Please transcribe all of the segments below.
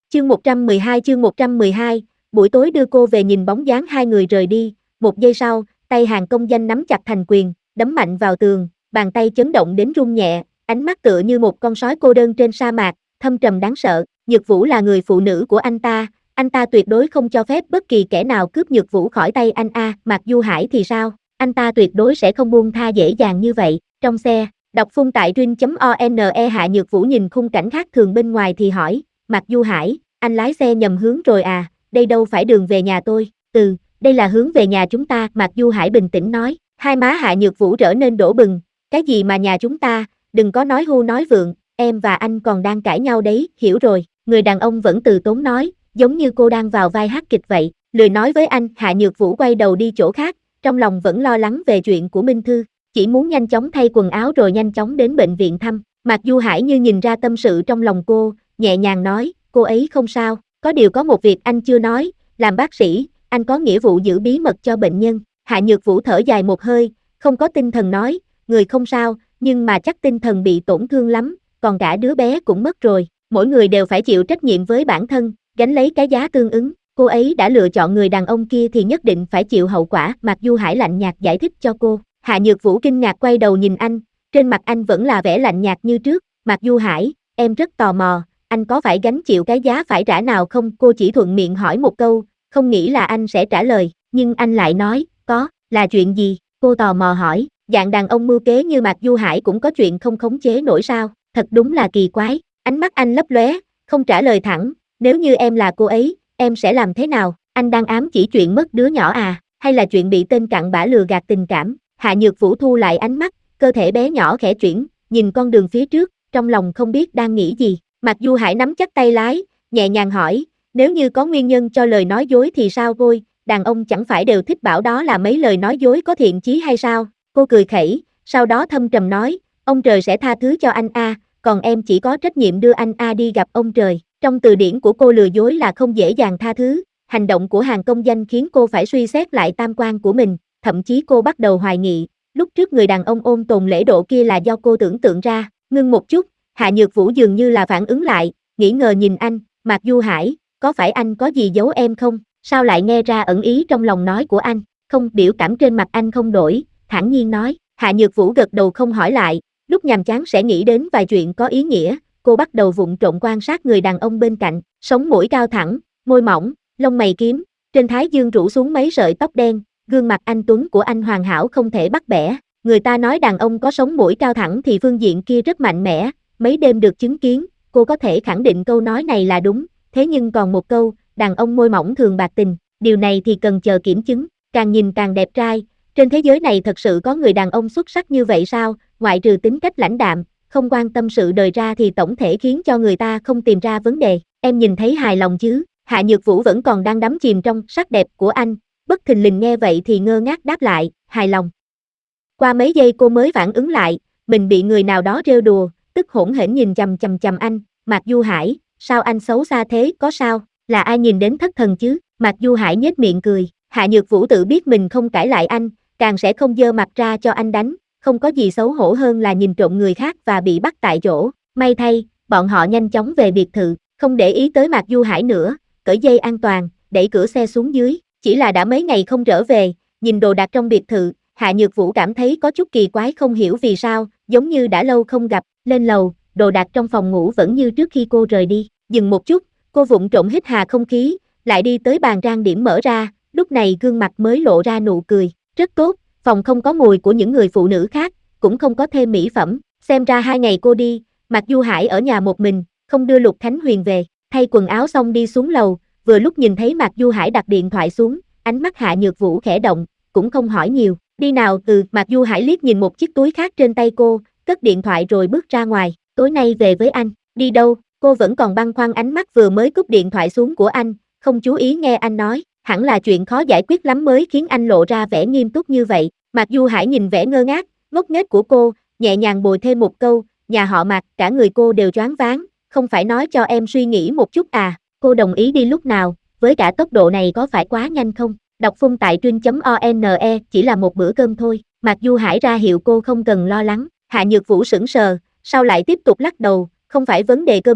Chương 112, buổi tối đưa cô về nhìn bóng dáng hai người rời đi, một giây sau, tay Hàn Công Danh nắm chặt thành quyền, đấm mạnh vào tường, bàn tay chấn động đến run nhẹ, ánh mắt tựa như một con sói cô đơn trên sa mạc, thâm trầm đáng sợ. Nhược Vũ là người phụ nữ của anh ta tuyệt đối không cho phép bất kỳ kẻ nào cướp Nhược Vũ khỏi tay anh a. Mạc Du Hải thì sao? Anh ta tuyệt đối sẽ không buông tha dễ dàng như vậy. Trong xe, đọc phun tại rin.one Hạ Nhược Vũ nhìn khung cảnh khác thường bên ngoài thì hỏi, Mạc Du Hải, anh lái xe nhầm hướng rồi à, đây đâu phải đường về nhà tôi. Đây là hướng về nhà chúng ta, Mạc Du Hải bình tĩnh nói. Hai má Hạ Nhược Vũ trở nên đỏ bừng, cái gì mà nhà chúng ta, đừng có nói hưu nói vượng, em và anh còn đang cãi nhau đấy, hiểu rồi. Người đàn ông vẫn từ tốn nói, giống như cô đang vào vai hát kịch vậy. Lười nói với anh. Hạ Nhược Vũ quay đầu đi chỗ khác, trong lòng vẫn lo lắng về chuyện của Minh Thư, chỉ muốn nhanh chóng thay quần áo rồi nhanh chóng đến bệnh viện thăm. Mạc Du Hải như nhìn ra tâm sự trong lòng cô, nhẹ nhàng nói, cô ấy không sao, có điều có một việc anh chưa nói, làm bác sĩ, anh có nghĩa vụ giữ bí mật cho bệnh nhân. Hạ Nhược Vũ thở dài một hơi, không có tinh thần nói, người không sao, nhưng mà chắc tinh thần bị tổn thương lắm, còn cả đứa bé cũng mất rồi, mỗi người đều phải chịu trách nhiệm với bản thân, gánh lấy cái giá tương ứng. Cô ấy đã lựa chọn người đàn ông kia thì nhất định phải chịu hậu quả. Mạc Du Hải lạnh nhạt giải thích cho cô. Hạ Nhược Vũ kinh ngạc quay đầu nhìn anh, trên mặt anh vẫn là vẻ lạnh nhạt như trước. Mạc Du Hải, em rất tò mò, anh có phải gánh chịu cái giá phải trả nào không? Cô chỉ thuận miệng hỏi một câu, không nghĩ là anh sẽ trả lời, nhưng anh lại nói, có, là chuyện gì? Cô tò mò hỏi, dạng đàn ông mưu kế như Mạc Du Hải cũng có chuyện không khống chế nổi sao? Thật đúng là kỳ quái. Ánh mắt anh lấp lóe, không trả lời thẳng, nếu như em là cô ấy, em sẽ làm thế nào? Anh đang ám chỉ chuyện mất đứa nhỏ à, hay là chuyện bị tên cặn bã lừa gạt tình cảm? Hạ Nhược Vũ thu lại ánh mắt, cơ thể bé nhỏ khẽ chuyển, nhìn con đường phía trước, trong lòng không biết đang nghĩ gì. Mạc Du Hải nắm chắc tay lái, nhẹ nhàng hỏi, nếu như có nguyên nhân cho lời nói dối thì sao? Vôi, đàn ông chẳng phải đều thích bảo đó là mấy lời nói dối có thiện chí hay sao? Cô cười khẩy, sau đó thâm trầm nói, ông trời sẽ tha thứ cho anh a, còn em chỉ có trách nhiệm đưa anh a đi gặp ông trời. Trong từ điển của cô lừa dối là không dễ dàng tha thứ, hành động của Hàn Công Danh khiến cô phải suy xét lại tam quan của mình, thậm chí cô bắt đầu hoài nghị, lúc trước người đàn ông ôn tồn lễ độ kia là do cô tưởng tượng ra. Ngưng một chút, Hạ Nhược Vũ dường như là phản ứng lại, nghĩ ngờ nhìn anh, Mạc Du Hải, có phải anh có gì giấu em không? Sao lại nghe ra ẩn ý trong lòng nói của anh? Không, biểu cảm trên mặt anh không đổi, thản nhiên nói. Hạ Nhược Vũ gật đầu không hỏi lại, lúc nhàm chán sẽ nghĩ đến vài chuyện có ý nghĩa. Cô bắt đầu vụng trộm quan sát người đàn ông bên cạnh, sống mũi cao thẳng, môi mỏng, lông mày kiếm, trên thái dương rủ xuống mấy sợi tóc đen, gương mặt anh tuấn của anh hoàn hảo không thể bắt bẻ. Người ta nói đàn ông có sống mũi cao thẳng thì phương diện kia rất mạnh mẽ, mấy đêm được chứng kiến, cô có thể khẳng định câu nói này là đúng, thế nhưng còn một câu, đàn ông môi mỏng thường bạc tình, điều này thì cần chờ kiểm chứng, càng nhìn càng đẹp trai, trên thế giới này thật sự có người đàn ông xuất sắc như vậy sao? Ngoại trừ tính cách lãnh đạm, không quan tâm sự đời ra thì tổng thể khiến cho người ta không tìm ra vấn đề. Em nhìn thấy hài lòng chứ? Hạ Nhược Vũ vẫn còn đang đắm chìm trong sắc đẹp của anh, bất thình lình nghe vậy thì ngơ ngác đáp lại, hài lòng. Qua mấy giây cô mới phản ứng lại, mình bị người nào đó trêu đùa, tức hỗn hển nhìn chằm anh. Mạc Du Hải, sao anh xấu xa thế? Có sao? Là ai nhìn đến thất thần chứ? Mạc Du Hải nhếch miệng cười. Hạ Nhược Vũ tự biết mình không cãi lại anh, càng sẽ không giơ mặt ra cho anh đánh. Không có gì xấu hổ hơn là nhìn trộm người khác và bị bắt tại chỗ. May thay, bọn họ nhanh chóng về biệt thự, không để ý tới Mạc Du Hải nữa, cởi dây an toàn, đẩy cửa xe xuống dưới. Chỉ là đã mấy ngày không trở về, nhìn đồ đạc trong biệt thự, Hạ Nhược Vũ cảm thấy có chút kỳ quái, không hiểu vì sao, giống như đã lâu không gặp. Lên lầu, đồ đạc trong phòng ngủ vẫn như trước khi cô rời đi. Dừng một chút, cô vụng trộm hít hà không khí, lại đi tới bàn trang điểm mở ra, lúc này gương mặt mới lộ ra nụ cười. Rất tốt, phòng không có mùi của những người phụ nữ khác, cũng không có thêm mỹ phẩm. Xem ra 2 ngày cô đi, Mạc Du Hải ở nhà một mình, không đưa Lục Khánh Huyền về. Thay quần áo xong đi xuống lầu, vừa lúc nhìn thấy Mạc Du Hải đặt điện thoại xuống, ánh mắt Hạ Nhược Vũ khẽ động, cũng không hỏi nhiều. Đi nào? Mạc Du Hải liếc nhìn một chiếc túi khác trên tay cô, cất điện thoại rồi bước ra ngoài. Tối nay về với anh. Đi đâu? Cô vẫn còn băn khoăn, ánh mắt vừa mới cúp điện thoại xuống của anh, không chú ý nghe anh nói, hẳn là chuyện khó giải quyết lắm mới khiến anh lộ ra vẻ nghiêm túc như vậy. Mạc Du Hải nhìn vẻ ngơ ngác, ngốc nghếch của cô, nhẹ nhàng bồi thêm một câu, nhà họ Mạc, cả người cô đều choáng váng, không phải nói cho em suy nghĩ một chút à? Cô đồng ý đi lúc nào, với cả tốc độ này có phải quá nhanh không? Đọc phun tại rin.one, chỉ là một bữa cơm thôi. Mạc Du Hải ra hiệu cô không cần lo lắng. Hạ Nhược Vũ sững sờ, sau lại tiếp tục lắc đầu, không phải vấn đề cơm nước,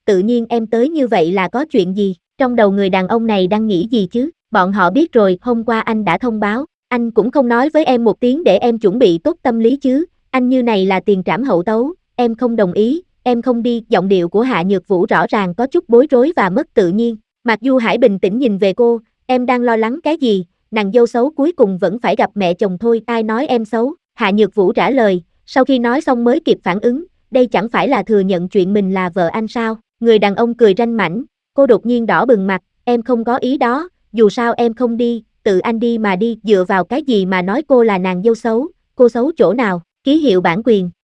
tự nhiên em tới như vậy là có chuyện gì, trong đầu người đàn ông này đang nghĩ gì chứ, bọn họ biết rồi, hôm qua anh đã thông báo, anh cũng không nói với em một tiếng để em chuẩn bị tốt tâm lý chứ, anh như này là tiền trảm hậu tấu, em không đồng ý, em không đi, giọng điệu của Hạ Nhược Vũ rõ ràng có chút bối rối và mất tự nhiên, Mạc Du Hải bình tĩnh nhìn về cô, em đang lo lắng cái gì, nàng dâu xấu cuối cùng vẫn phải gặp mẹ chồng thôi, ai nói em xấu, Hạ Nhược Vũ trả lời, sau khi nói xong mới kịp phản ứng, đây chẳng phải là thừa nhận chuyện mình là vợ anh sao, người đàn ông cười ranh mãnh, cô đột nhiên đỏ bừng mặt, em không có ý đó, dù sao em không đi, tự anh đi mà đi, dựa vào cái gì mà nói cô là nàng dâu xấu, cô xấu chỗ nào, ký hiệu bản quyền.